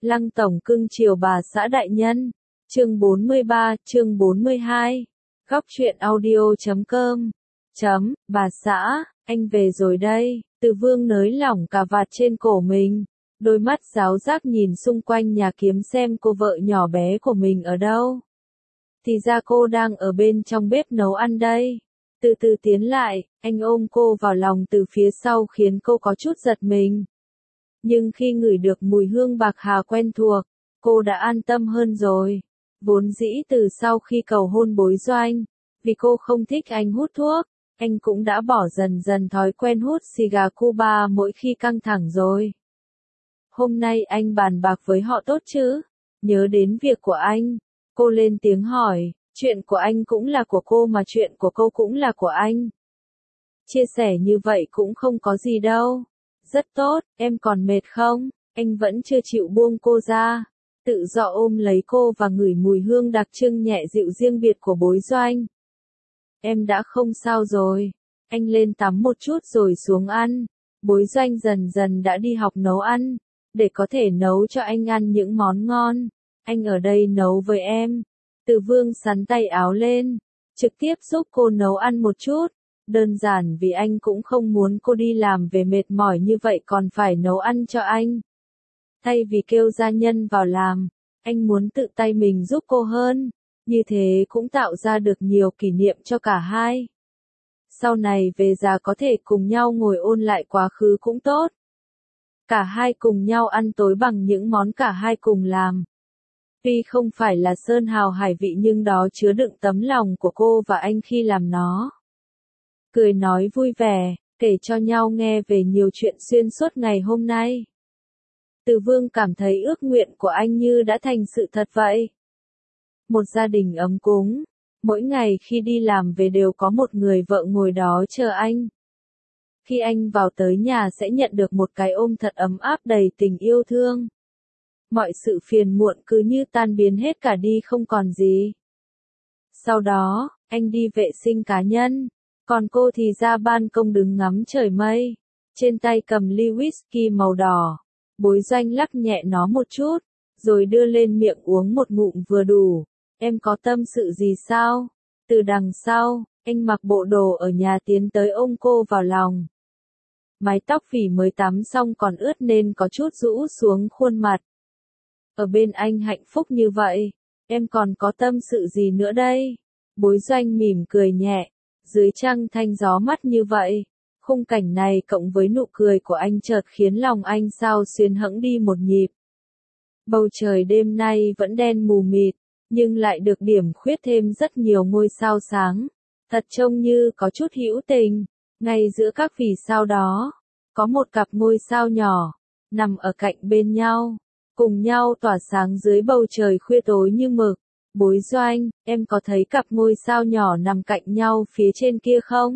Lăng tổng cưng chiều bà xã đại nhân. Chương 43, chương 42. Góc truyện audio.com. Bà xã, anh về rồi đây. Từ Vương nới lỏng cà vạt trên cổ mình. Đôi mắt giáo giác nhìn xung quanh nhà kiếm xem cô vợ nhỏ bé của mình ở đâu. Thì ra cô đang ở bên trong bếp nấu ăn đây. Từ từ tiến lại, anh ôm cô vào lòng từ phía sau khiến cô có chút giật mình. Nhưng khi ngửi được mùi hương bạc hà quen thuộc, cô đã an tâm hơn rồi. Vốn dĩ từ sau khi cầu hôn Bối Doanh, vì cô không thích anh hút thuốc, anh cũng đã bỏ dần dần thói quen hút xì gà Cuba mỗi khi căng thẳng rồi. Hôm nay anh bàn bạc với họ tốt chứ? Nhớ đến việc của anh, cô lên tiếng hỏi, chuyện của anh cũng là của cô mà chuyện của cô cũng là của anh. Chia sẻ như vậy cũng không có gì đâu. Rất tốt, em còn mệt không? Anh vẫn chưa chịu buông cô ra. Tự do ôm lấy cô và ngửi mùi hương đặc trưng nhẹ dịu riêng biệt của Bối Doanh. Em đã không sao rồi. Anh lên tắm một chút rồi xuống ăn. Bối Doanh dần dần đã đi học nấu ăn, để có thể nấu cho anh ăn những món ngon. Anh ở đây nấu với em. Từ Vương sắn tay áo lên, trực tiếp giúp cô nấu ăn một chút. Đơn giản vì anh cũng không muốn cô đi làm về mệt mỏi như vậy còn phải nấu ăn cho anh. Thay vì kêu gia nhân vào làm, anh muốn tự tay mình giúp cô hơn. Như thế cũng tạo ra được nhiều kỷ niệm cho cả hai. Sau này về già có thể cùng nhau ngồi ôn lại quá khứ cũng tốt. Cả hai cùng nhau ăn tối bằng những món cả hai cùng làm. Tuy không phải là sơn hào hải vị nhưng đó chứa đựng tấm lòng của cô và anh khi làm nó. Cười nói vui vẻ, kể cho nhau nghe về nhiều chuyện xuyên suốt ngày hôm nay. Từ Vương cảm thấy ước nguyện của anh như đã thành sự thật vậy. Một gia đình ấm cúng, mỗi ngày khi đi làm về đều có một người vợ ngồi đó chờ anh. Khi anh vào tới nhà sẽ nhận được một cái ôm thật ấm áp đầy tình yêu thương. Mọi sự phiền muộn cứ như tan biến hết cả đi không còn gì. Sau đó, anh đi vệ sinh cá nhân, còn cô thì ra ban công đứng ngắm trời mây, trên tay cầm ly whisky màu đỏ. Bối Doanh lắc nhẹ nó một chút, rồi đưa lên miệng uống một ngụm vừa đủ. Em có tâm sự gì sao? Từ đằng sau, anh mặc bộ đồ ở nhà tiến tới ôm cô vào lòng. Mái tóc vì mới tắm xong còn ướt nên có chút rũ xuống khuôn mặt. Ở bên anh hạnh phúc như vậy, em còn có tâm sự gì nữa đây? Bối Doanh mỉm cười nhẹ, dưới trăng thanh gió mắt như vậy. Khung cảnh này cộng với nụ cười của anh chợt khiến lòng anh xao xuyến hẫng đi một nhịp. Bầu trời đêm nay vẫn đen mù mịt, nhưng lại được điểm khuyết thêm rất nhiều ngôi sao sáng. Thật trông như có chút hữu tình. Ngay giữa các vì sao đó, có một cặp ngôi sao nhỏ, nằm ở cạnh bên nhau, cùng nhau tỏa sáng dưới bầu trời khuya tối như mực. Bối Doanh, em có thấy cặp ngôi sao nhỏ nằm cạnh nhau phía trên kia không?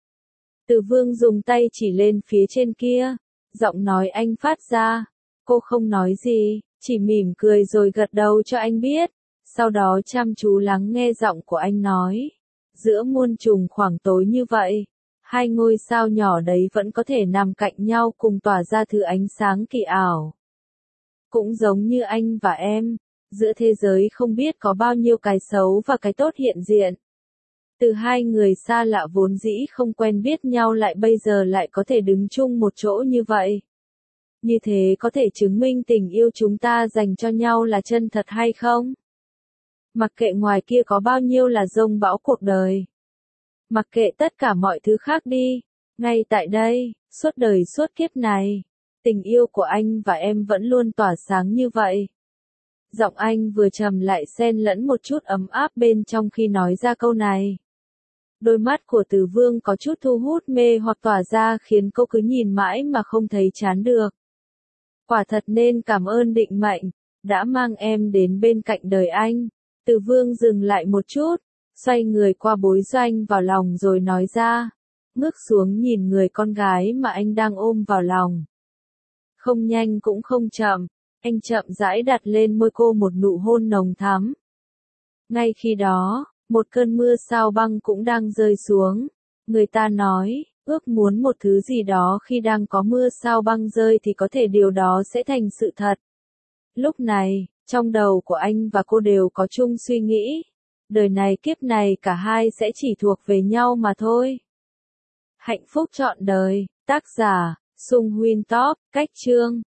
Từ Vương dùng tay chỉ lên phía trên kia, giọng nói anh phát ra. Cô không nói gì, chỉ mỉm cười rồi gật đầu cho anh biết. Sau đó chăm chú lắng nghe giọng của anh nói. Giữa muôn trùng khoảng tối như vậy, hai ngôi sao nhỏ đấy vẫn có thể nằm cạnh nhau cùng tỏa ra thứ ánh sáng kỳ ảo. Cũng giống như anh và em, giữa thế giới không biết có bao nhiêu cái xấu và cái tốt hiện diện. Từ hai người xa lạ vốn dĩ không quen biết nhau lại bây giờ lại có thể đứng chung một chỗ như vậy. Như thế có thể chứng minh tình yêu chúng ta dành cho nhau là chân thật hay không? Mặc kệ ngoài kia có bao nhiêu là dông bão cuộc đời. Mặc kệ tất cả mọi thứ khác đi. Ngay tại đây, suốt đời suốt kiếp này, tình yêu của anh và em vẫn luôn tỏa sáng như vậy. Giọng anh vừa trầm lại xen lẫn một chút ấm áp bên trong khi nói ra câu này. Đôi mắt của Từ Vương có chút thu hút mê hoặc tỏa ra khiến cô cứ nhìn mãi mà không thấy chán được. Quả thật nên cảm ơn định mệnh, đã mang em đến bên cạnh đời anh. Từ Vương dừng lại một chút, xoay người qua Bối Doanh vào lòng rồi nói ra, ngước xuống nhìn người con gái mà anh đang ôm vào lòng. Không nhanh cũng không chậm, anh chậm rãi đặt lên môi cô một nụ hôn nồng thắm. Ngay khi đó, một cơn mưa sao băng cũng đang rơi xuống. Người ta nói, ước muốn một thứ gì đó khi đang có mưa sao băng rơi thì có thể điều đó sẽ thành sự thật. Lúc này, trong đầu của anh và cô đều có chung suy nghĩ. Đời này kiếp này cả hai sẽ chỉ thuộc về nhau mà thôi. Hạnh phúc trọn đời, tác giả, Sung Huynh Top, cách chương.